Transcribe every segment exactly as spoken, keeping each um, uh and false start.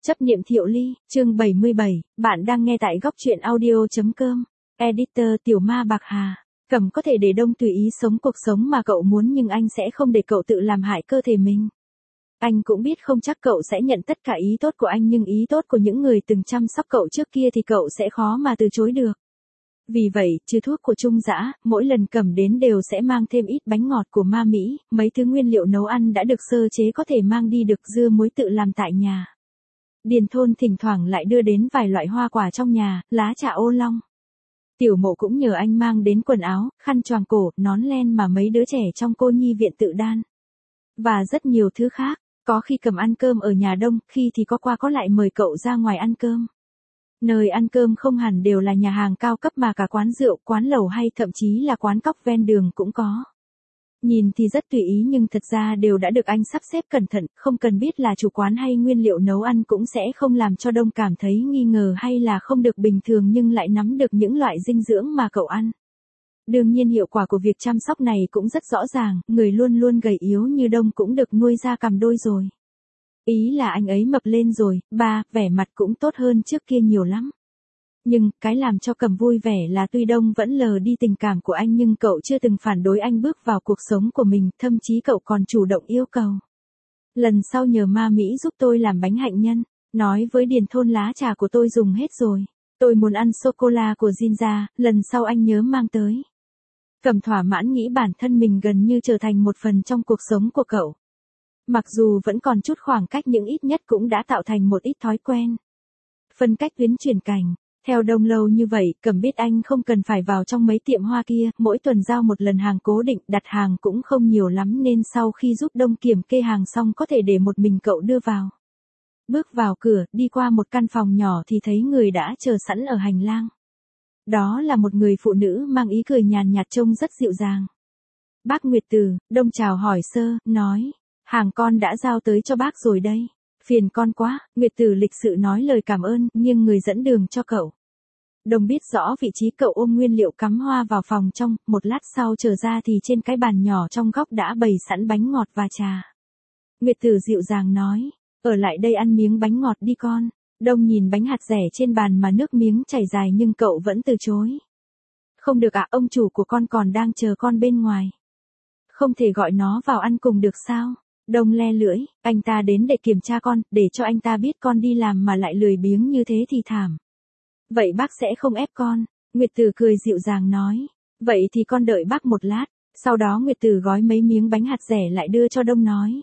Chấp niệm Thiệu Ly, chương bảy mươi bảy, bạn đang nghe tại góc truyện audio.com. Editor Tiểu Ma Bạc Hà. Cẩm có thể để Đông tùy ý sống cuộc sống mà cậu muốn nhưng anh sẽ không để cậu tự làm hại cơ thể mình. Anh cũng biết không chắc cậu sẽ nhận tất cả ý tốt của anh nhưng ý tốt của những người từng chăm sóc cậu trước kia thì cậu sẽ khó mà từ chối được. Vì vậy, trừ thuốc của Trung Dã, mỗi lần Cẩm đến đều sẽ mang thêm ít bánh ngọt của Ma Mỹ, mấy thứ nguyên liệu nấu ăn đã được sơ chế có thể mang đi được, dưa muối tự làm tại nhà. Điền Thôn thỉnh thoảng lại đưa đến vài loại hoa quả trong nhà, lá trà ô long. Tiểu Mộ cũng nhờ anh mang đến quần áo, khăn choàng cổ, nón len mà mấy đứa trẻ trong cô nhi viện tự đan. Và rất nhiều thứ khác, có khi Cẩm ăn cơm ở nhà Đông, khi thì có qua có lại mời cậu ra ngoài ăn cơm. Nơi ăn cơm không hẳn đều là nhà hàng cao cấp mà cả quán rượu, quán lẩu hay thậm chí là quán cóc ven đường cũng có. Nhìn thì rất tùy ý nhưng thật ra đều đã được anh sắp xếp cẩn thận, không cần biết là chủ quán hay nguyên liệu nấu ăn cũng sẽ không làm cho Đông cảm thấy nghi ngờ hay là không được bình thường nhưng lại nắm được những loại dinh dưỡng mà cậu ăn. Đương nhiên hiệu quả của việc chăm sóc này cũng rất rõ ràng, người luôn luôn gầy yếu như Đông cũng được nuôi ra cằm đôi rồi. Ý là anh ấy mập lên rồi, ba, vẻ mặt cũng tốt hơn trước kia nhiều lắm. Nhưng, cái làm cho Cẩm vui vẻ là tuy Đông vẫn lờ đi tình cảm của anh nhưng cậu chưa từng phản đối anh bước vào cuộc sống của mình, thậm chí cậu còn chủ động yêu cầu. Lần sau nhờ Ma Mỹ giúp tôi làm bánh hạnh nhân, nói với Điền Thôn lá trà của tôi dùng hết rồi. Tôi muốn ăn sô-cô-la của Jinja, lần sau anh nhớ mang tới. Cẩm thỏa mãn nghĩ bản thân mình gần như trở thành một phần trong cuộc sống của cậu. Mặc dù vẫn còn chút khoảng cách nhưng ít nhất cũng đã tạo thành một ít thói quen. Phân cách tuyến chuyển cảnh. Theo Đông lâu như vậy, Cẩm biết anh không cần phải vào trong mấy tiệm hoa kia, mỗi tuần giao một lần hàng cố định, đặt hàng cũng không nhiều lắm nên sau khi giúp Đông kiểm kê hàng xong có thể để một mình cậu đưa vào. Bước vào cửa, đi qua một căn phòng nhỏ thì thấy người đã chờ sẵn ở hành lang. Đó là một người phụ nữ mang ý cười nhàn nhạt trông rất dịu dàng. Bác Nguyệt Từ, Đông chào hỏi sơ, nói, hàng con đã giao tới cho bác rồi đây. Phiền con quá, Nguyệt Tử lịch sự nói lời cảm ơn, nhưng người dẫn đường cho cậu. Đông biết rõ vị trí cậu ôm nguyên liệu cắm hoa vào phòng trong, một lát sau trở ra thì trên cái bàn nhỏ trong góc đã bày sẵn bánh ngọt và trà. Nguyệt Tử dịu dàng nói, ở lại đây ăn miếng bánh ngọt đi con. Đông nhìn bánh hạt dẻ trên bàn mà nước miếng chảy dài nhưng cậu vẫn từ chối. Không được ạ, ông chủ của con còn đang chờ con bên ngoài. Không thể gọi nó vào ăn cùng được sao? Đông le lưỡi, anh ta đến để kiểm tra con, để cho anh ta biết con đi làm mà lại lười biếng như thế thì thảm. Vậy bác sẽ không ép con, Nguyệt Tử cười dịu dàng nói. Vậy thì con đợi bác một lát, sau đó Nguyệt Tử gói mấy miếng bánh hạt dẻ lại đưa cho Đông nói.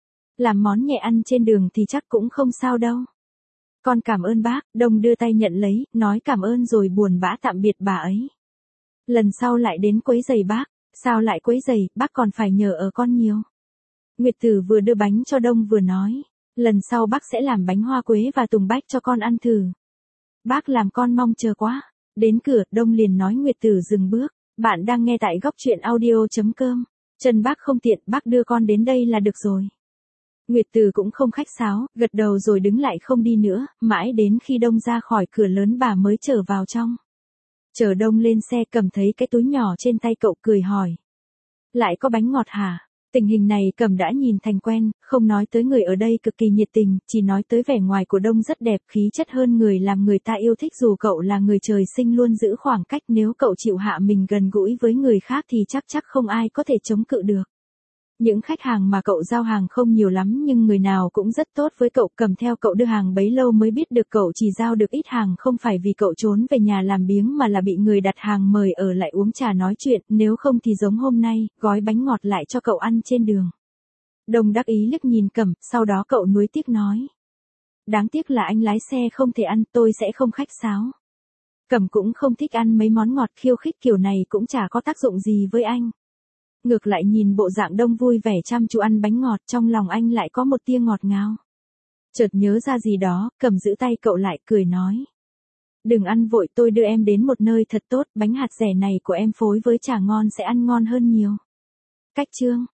Làm món nhẹ ăn trên đường thì chắc cũng không sao đâu. Con cảm ơn bác, Đông đưa tay nhận lấy, nói cảm ơn rồi buồn bã tạm biệt bà ấy. Lần sau lại đến quấy giày bác, sao lại quấy giày, bác còn phải nhờ ở con nhiều. Nguyệt Tử vừa đưa bánh cho Đông vừa nói, lần sau bác sẽ làm bánh hoa quế và tùng bách cho con ăn thử. Bác làm con mong chờ quá. Đến cửa, Đông liền nói Nguyệt Tử dừng bước, bạn đang nghe tại góc truyện audio.com. Chân bác không tiện, bác đưa con đến đây là được rồi. Nguyệt Tử cũng không khách sáo, gật đầu rồi đứng lại không đi nữa, mãi đến khi Đông ra khỏi cửa lớn bà mới trở vào trong. Chờ Đông lên xe cầm thấy cái túi nhỏ trên tay cậu cười hỏi. Lại có bánh ngọt hả? Tình hình này Cẩm đã nhìn thành quen, không nói tới người ở đây cực kỳ nhiệt tình, chỉ nói tới vẻ ngoài của Đông rất đẹp, khí chất hơn người làm người ta yêu thích dù cậu là người trời sinh luôn giữ khoảng cách, nếu cậu chịu hạ mình gần gũi với người khác thì chắc chắc không ai có thể chống cự được. Những khách hàng mà cậu giao hàng không nhiều lắm nhưng người nào cũng rất tốt với cậu, Cầm theo cậu đưa hàng bấy lâu mới biết được cậu chỉ giao được ít hàng không phải vì cậu trốn về nhà làm biếng mà là bị người đặt hàng mời ở lại uống trà nói chuyện, nếu không thì giống hôm nay, gói bánh ngọt lại cho cậu ăn trên đường. Đông đắc ý liếc nhìn Cẩm, sau đó cậu nuối tiếc nói. Đáng tiếc là anh lái xe không thể ăn, tôi sẽ không khách sáo. Cẩm cũng không thích ăn mấy món ngọt, khiêu khích kiểu này cũng chả có tác dụng gì với anh. Ngược lại nhìn bộ dạng Đông vui vẻ chăm chú ăn bánh ngọt, trong lòng anh lại có một tia ngọt ngào. Chợt nhớ ra gì đó, Cẩm giữ tay cậu lại cười nói. Đừng ăn vội, tôi đưa em đến một nơi thật tốt, bánh hạt dẻ này của em phối với trà ngon sẽ ăn ngon hơn nhiều. Cách chương